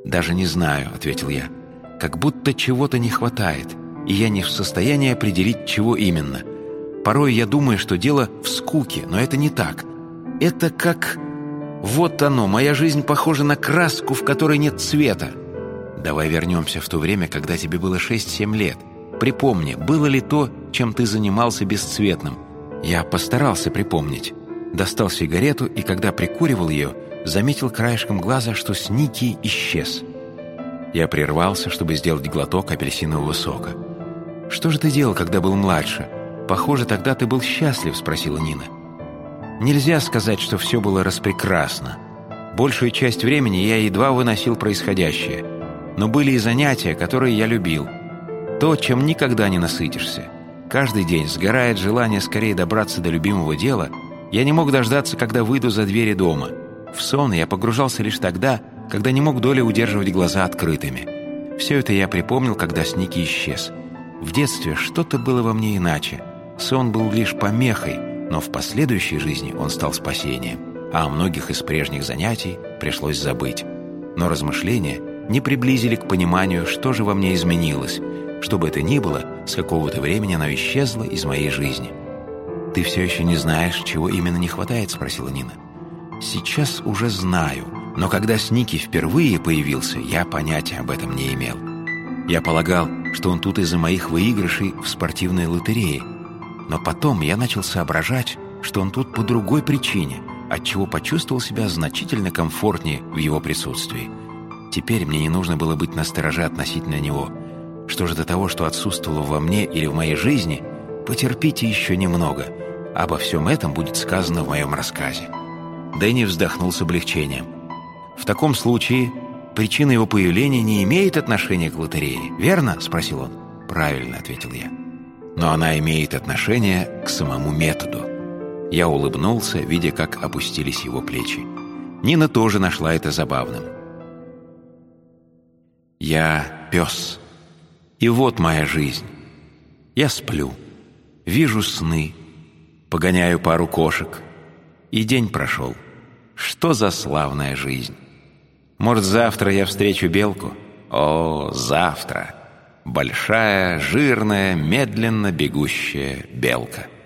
«Даже не знаю», — ответил я. «Как будто чего-то не хватает, и я не в состоянии определить, чего именно. Порой я думаю, что дело в скуке, но это не так. Это как... Вот оно, моя жизнь похожа на краску, в которой нет цвета. Давай вернемся в то время, когда тебе было 6-7 лет. Припомни, было ли то, чем ты занимался, бесцветным?» Я постарался припомнить. Достал сигарету, и когда прикуривал ее, заметил краешком глаза, что Сники исчез. Я прервался, чтобы сделать глоток апельсинового сока. «Что же ты делал, когда был младше? Похоже, тогда ты был счастлив», — спросила Нина. Нельзя сказать, что все было распрекрасно. Большую часть времени я едва выносил происходящее. Но были и занятия, которые я любил. То, чем никогда не насытишься. Каждый день сгорает желание скорее добраться до любимого дела. Я не мог дождаться, когда выйду за двери дома. В сон я погружался лишь тогда, когда не мог долей удерживать глаза открытыми. Все это я припомнил, когда Сники исчез. В детстве что-то было во мне иначе. Сон был лишь помехой, но в последующей жизни он стал спасением, а о многих из прежних занятий пришлось забыть. Но размышления не приблизили к пониманию, что же во мне изменилось. Что бы это ни было, с какого-то времени оно исчезло из моей жизни. «Ты все еще не знаешь, чего именно не хватает?» — спросила Нина. «Сейчас уже знаю, но когда Сники впервые появился, я понятия об этом не имел. Я полагал, что он тут из-за моих выигрышей в спортивной лотерее. Но потом я начал соображать, что он тут по другой причине, отчего почувствовал себя значительно комфортнее в его присутствии. Теперь мне не нужно было быть настороже относительно него. Что же до того, что отсутствовало во мне или в моей жизни, потерпите еще немного. Обо всем этом будет сказано в моем рассказе». Дэнни вздохнул с облегчением. «В таком случае причина его появления не имеет отношения к лотерее, верно?» — спросил он. «Правильно», — ответил я. «Но она имеет отношение к самому методу». Я улыбнулся, видя, как опустились его плечи. Нина тоже нашла это забавным. «Я пес. И вот моя жизнь. Я сплю, вижу сны, погоняю пару кошек. И день прошел. Что за славная жизнь! Может, завтра я встречу белку? О, завтра! Большая, жирная, медленно бегущая белка».